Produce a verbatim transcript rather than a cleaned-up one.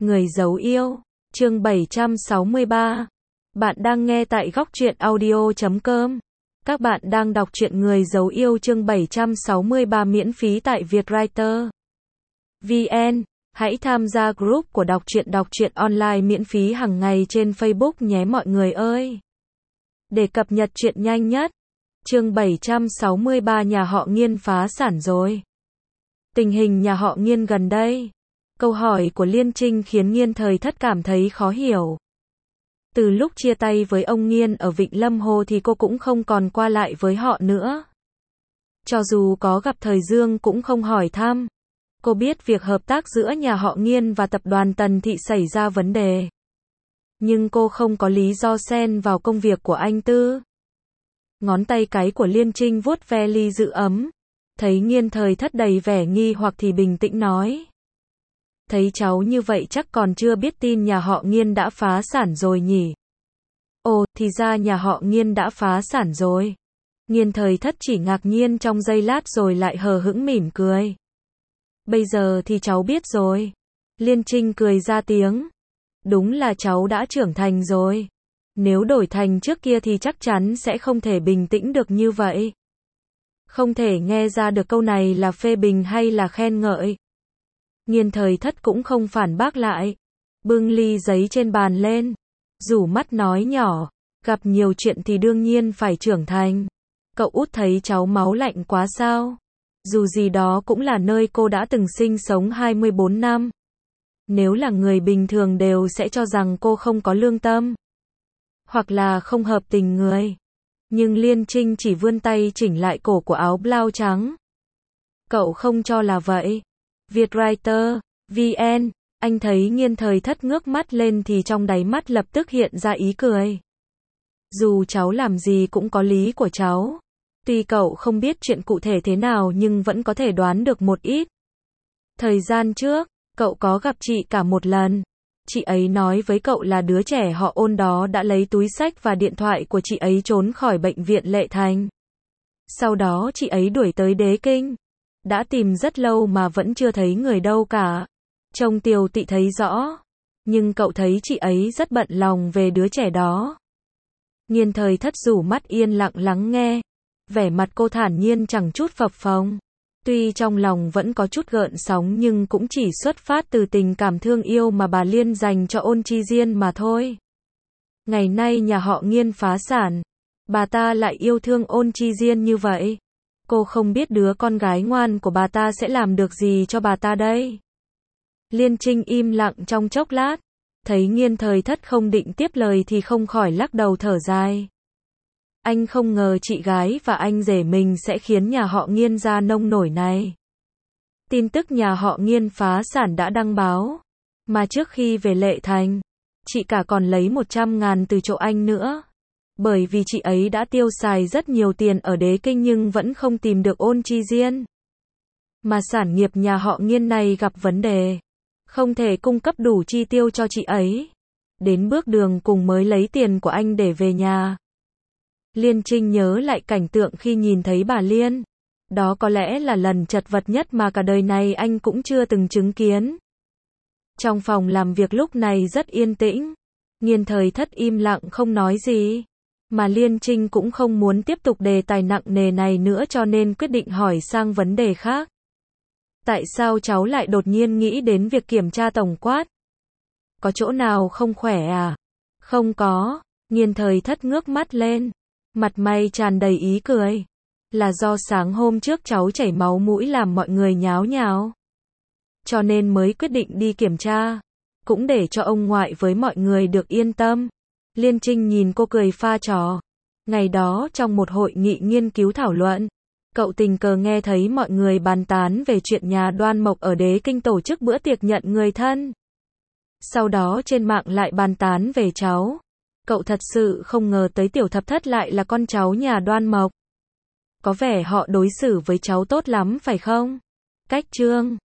Người giấu yêu, chương bảy trăm sáu mươi ba. Bạn đang nghe tại góc truyện audio chấm com. Các bạn đang đọc truyện Người giấu yêu chương bảy trăm sáu mươi ba miễn phí tại Vietwriter vê en. Hãy tham gia group của đọc truyện đọc truyện online miễn phí hàng ngày trên Facebook nhé mọi người ơi. Để cập nhật truyện nhanh nhất. Chương bảy trăm sáu mươi ba nhà họ Nghiên phá sản rồi. Tình hình nhà họ Nghiên gần đây. Câu hỏi của Liên Trinh khiến Nghiên Thời Thất cảm thấy khó hiểu. Từ lúc chia tay với ông Nghiên ở Vịnh Lâm Hồ thì cô cũng không còn qua lại với họ nữa. Cho dù có gặp Thời Dương cũng không hỏi thăm. Cô biết việc hợp tác giữa nhà họ Nghiên và tập đoàn Tần Thị xảy ra vấn đề. Nhưng cô không có lý do xen vào công việc của anh Tư. Ngón tay cái của Liên Trinh vuốt ve ly giữ ấm. Thấy Nghiên Thời Thất đầy vẻ nghi hoặc thì bình tĩnh nói. Thấy cháu như vậy chắc còn chưa biết tin nhà họ Nghiên đã phá sản rồi nhỉ? Ồ, thì ra nhà họ Nghiên đã phá sản rồi. Nghiên Thời Thất chỉ ngạc nhiên trong giây lát rồi lại hờ hững mỉm cười. Bây giờ thì cháu biết rồi. Liên Trinh cười ra tiếng. Đúng là cháu đã trưởng thành rồi. Nếu đổi thành trước kia thì chắc chắn sẽ không thể bình tĩnh được như vậy. Không thể nghe ra được câu này là phê bình hay là khen ngợi. Nghiên Thời Thất cũng không phản bác lại. Bưng ly giấy trên bàn lên. Rủ mắt nói nhỏ. Gặp nhiều chuyện thì đương nhiên phải trưởng thành. Cậu út thấy cháu máu lạnh quá sao? Dù gì đó cũng là nơi cô đã từng sinh sống hai mươi bốn năm. Nếu là người bình thường đều sẽ cho rằng cô không có lương tâm. Hoặc là không hợp tình người. Nhưng Liên Trinh chỉ vươn tay chỉnh lại cổ của áo blau trắng. Cậu không cho là vậy. Vietwriter vê en. Anh thấy Nghiên Thời Thất ngước mắt lên thì trong đáy mắt lập tức hiện ra ý cười. Dù cháu làm gì cũng có lý của cháu. Tuy cậu không biết chuyện cụ thể thế nào nhưng vẫn có thể đoán được một ít. Thời gian trước, cậu có gặp chị cả một lần. Chị ấy nói với cậu là đứa trẻ họ Ôn đó đã lấy túi xách và điện thoại của chị ấy trốn khỏi bệnh viện Lệ Thành. Sau đó chị ấy đuổi tới Đế Kinh. Đã tìm rất lâu mà vẫn chưa thấy người đâu cả. Trông Tiều Tị thấy rõ. Nhưng cậu thấy chị ấy rất bận lòng về đứa trẻ đó. Nghiên Thời Thất rủ mắt yên lặng lắng nghe. Vẻ mặt cô thản nhiên chẳng chút phập phồng. Tuy trong lòng vẫn có chút gợn sóng nhưng cũng chỉ xuất phát từ tình cảm thương yêu mà bà Liên dành cho Ôn Chi Diên mà thôi. Ngày nay nhà họ Nghiên phá sản. Bà ta lại yêu thương Ôn Chi Diên như vậy. Cô không biết đứa con gái ngoan của bà ta sẽ làm được gì cho bà ta đây. Liên Trinh im lặng trong chốc lát. Thấy Nghiên Thời Thất không định tiếp lời thì không khỏi lắc đầu thở dài. Anh không ngờ chị gái và anh rể mình sẽ khiến nhà họ Nghiên ra nông nổi này. Tin tức nhà họ Nghiên phá sản đã đăng báo. Mà trước khi về Lệ Thành, chị cả còn lấy một trăm ngàn từ chỗ anh nữa. Bởi vì chị ấy đã tiêu xài rất nhiều tiền ở Đế Kinh nhưng vẫn không tìm được Ôn Chi Diên. Mà sản nghiệp nhà họ Nghiên này gặp vấn đề. Không thể cung cấp đủ chi tiêu cho chị ấy. Đến bước đường cùng mới lấy tiền của anh để về nhà. Liên Trinh nhớ lại cảnh tượng khi nhìn thấy bà Liên. Đó có lẽ là lần chật vật nhất mà cả đời này anh cũng chưa từng chứng kiến. Trong phòng làm việc lúc này rất yên tĩnh. Nghiên Thời Thất im lặng không nói gì. Mà Liên Trinh cũng không muốn tiếp tục đề tài nặng nề này nữa cho nên quyết định hỏi sang vấn đề khác. Tại sao cháu lại đột nhiên nghĩ đến việc kiểm tra tổng quát? Có chỗ nào không khỏe à? Không có. Nghiên Thời Thất ngước mắt lên. Mặt mày tràn đầy ý cười. Là do sáng hôm trước cháu chảy máu mũi làm mọi người nháo nhào. Cho nên mới quyết định đi kiểm tra. Cũng để cho ông ngoại với mọi người được yên tâm. Liên Trinh nhìn cô cười pha trò. Ngày đó trong một hội nghị nghiên cứu thảo luận. Cậu tình cờ nghe thấy mọi người bàn tán về chuyện nhà Đoan Mộc ở Đế Kinh tổ chức bữa tiệc nhận người thân. Sau đó trên mạng lại bàn tán về cháu. Cậu thật sự không ngờ tới Tiểu Thập Thất lại là con cháu nhà Đoan Mộc. Có vẻ họ đối xử với cháu tốt lắm phải không? Cách Trương